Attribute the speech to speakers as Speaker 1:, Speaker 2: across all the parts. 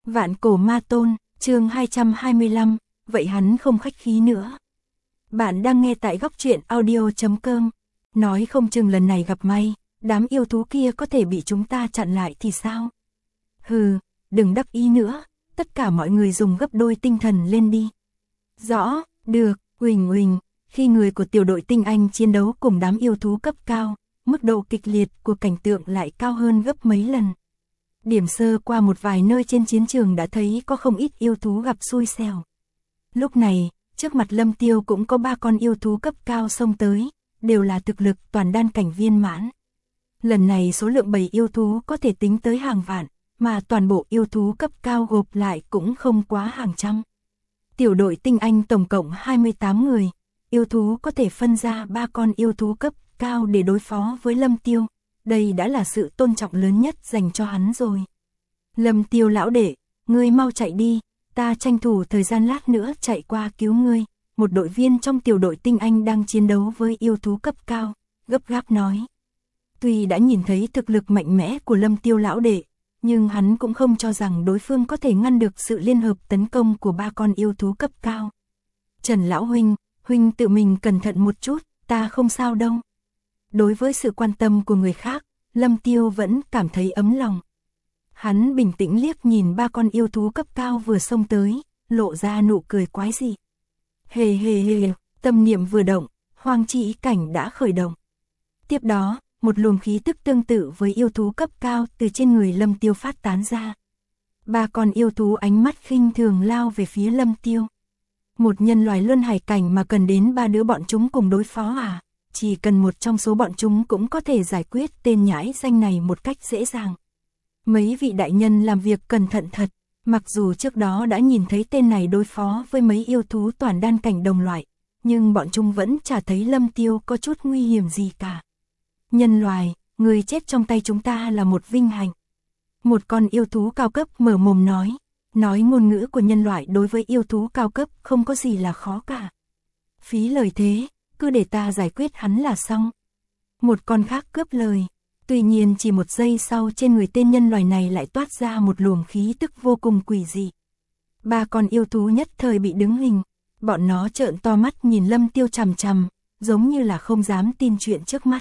Speaker 1: Vạn cổ ma tôn, chương 225, vậy hắn không khách khí nữa. Bạn đang nghe tại góc truyện audio.com. Nói không chừng lần này gặp may, đám yêu thú kia có thể bị chúng ta chặn lại thì sao? Hừ, đừng đắc ý nữa, tất cả mọi người dùng gấp đôi tinh thần lên đi. Rõ, được, Huỳnh Huỳnh, khi người của tiểu đội tinh anh chiến đấu cùng đám yêu thú cấp cao, mức độ kịch liệt của cảnh tượng lại cao hơn gấp mấy lần. Điểm sơ qua một vài nơi trên chiến trường đã thấy có không ít yêu thú gặp xui xẻo. Lúc này, trước mặt Lâm Tiêu cũng có 3 con yêu thú cấp cao xông tới, đều là thực lực toàn đan cảnh viên mãn. Lần này số lượng bầy yêu thú có thể tính tới hàng vạn, mà toàn bộ yêu thú cấp cao gộp lại cũng không quá hàng trăm. Tiểu đội tinh anh tổng cộng 28 người, yêu thú có thể phân ra 3 con yêu thú cấp cao để đối phó với Lâm Tiêu. Đây đã là sự tôn trọng lớn nhất dành cho hắn rồi. Lâm Tiêu lão đệ, ngươi mau chạy đi, ta tranh thủ thời gian lát nữa chạy qua cứu ngươi. Một đội viên trong tiểu đội tinh anh đang chiến đấu với yêu thú cấp cao, gấp gáp nói. Tuy đã nhìn thấy thực lực mạnh mẽ của Lâm Tiêu lão đệ, nhưng hắn cũng không cho rằng đối phương có thể ngăn được sự liên hợp tấn công của 3 con yêu thú cấp cao. Trần lão huynh, huynh tự mình cẩn thận một chút, ta không sao đâu. Đối với sự quan tâm của người khác, Lâm Tiêu vẫn cảm thấy ấm lòng. Hắn bình tĩnh liếc nhìn 3 con yêu thú cấp cao vừa xông tới, lộ ra nụ cười quái dị. Hề hề hề, tâm niệm vừa động, hoang chi ý cảnh đã khởi động. Tiếp đó, một luồng khí tức tương tự với yêu thú cấp cao từ trên người Lâm Tiêu phát tán ra. 3 con yêu thú ánh mắt khinh thường lao về phía Lâm Tiêu. Một nhân loài luân hải cảnh mà cần đến 3 đứa bọn chúng cùng đối phó à? Chỉ cần một trong số bọn chúng cũng có thể giải quyết tên nhãi danh này một cách dễ dàng. Mấy vị đại nhân làm việc cẩn thận thật, mặc dù trước đó đã nhìn thấy tên này đối phó với mấy yêu thú toàn đan cảnh đồng loại, nhưng bọn chúng vẫn chả thấy Lâm Tiêu có chút nguy hiểm gì cả. Nhân loài, người chết trong tay chúng ta là một vinh hạnh. Một con yêu thú cao cấp mở mồm nói ngôn ngữ của nhân loại đối với yêu thú cao cấp không có gì là khó cả. Phí lời thế, cứ để ta giải quyết hắn là xong. Một con khác cướp lời, tuy nhiên chỉ một giây sau trên người tên nhân loài này lại toát ra một luồng khí tức vô cùng quỷ dị. 3 con yêu thú nhất thời bị đứng hình, bọn nó trợn to mắt nhìn Lâm Tiêu chằm chằm, giống như là không dám tin chuyện trước mắt.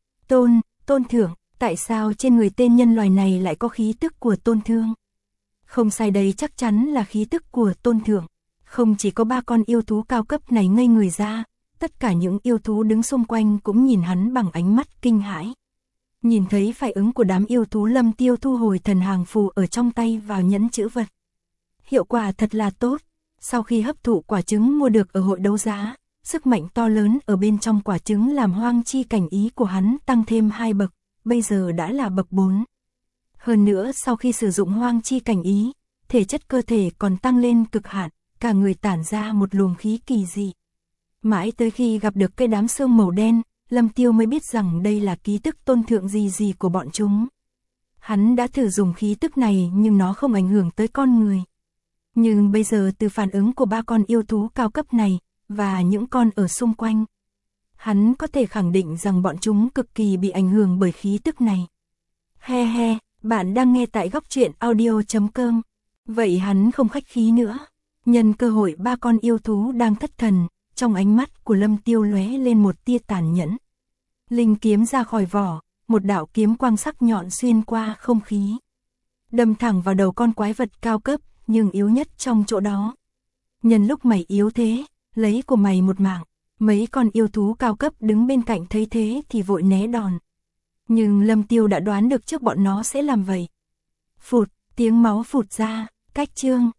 Speaker 1: Tôn thượng, tại sao trên người tên nhân loài này lại có khí tức của tôn thương? Không sai, đây chắc chắn là khí tức của tôn thượng. Không chỉ có 3 con yêu thú cao cấp này ngây người ra, tất cả những yêu thú đứng xung quanh cũng nhìn hắn bằng ánh mắt kinh hãi. Nhìn thấy phản ứng của đám yêu thú, Lâm Tiêu thu hồi thần hàng phù ở trong tay vào nhẫn chữ vật. Hiệu quả thật là tốt, sau khi hấp thụ quả trứng mua được ở hội đấu giá, sức mạnh to lớn ở bên trong quả trứng làm hoang chi cảnh ý của hắn tăng thêm 2 bậc, bây giờ đã là bậc 4. Hơn nữa sau khi sử dụng hoang chi cảnh ý, thể chất cơ thể còn tăng lên cực hạn, cả người tản ra một luồng khí kỳ dị. Mãi tới khi gặp được cái đám xương màu đen, Lâm Tiêu mới biết rằng đây là ký tức tôn thượng gì của bọn chúng. Hắn đã thử dùng khí tức này nhưng nó không ảnh hưởng tới con người. Nhưng bây giờ từ phản ứng của 3 con yêu thú cao cấp này, và những con ở xung quanh, hắn có thể khẳng định rằng bọn chúng cực kỳ bị ảnh hưởng bởi khí tức này. He he, bạn đang nghe tại góc truyện audio.com. Vậy hắn không khách khí nữa. Nhân cơ hội 3 con yêu thú đang thất thần, trong ánh mắt của Lâm Tiêu lóe lên một tia tàn nhẫn. Linh kiếm ra khỏi vỏ, một đạo kiếm quang sắc nhọn xuyên qua không khí, đâm thẳng vào đầu con quái vật cao cấp, nhưng yếu nhất trong chỗ đó. Nhân lúc mày yếu thế, lấy của mày một mạng. Mấy con yêu thú cao cấp đứng bên cạnh thấy thế thì vội né đòn. Nhưng Lâm Tiêu đã đoán được trước bọn nó sẽ làm vậy. Phụt, tiếng máu phụt ra, cách chương.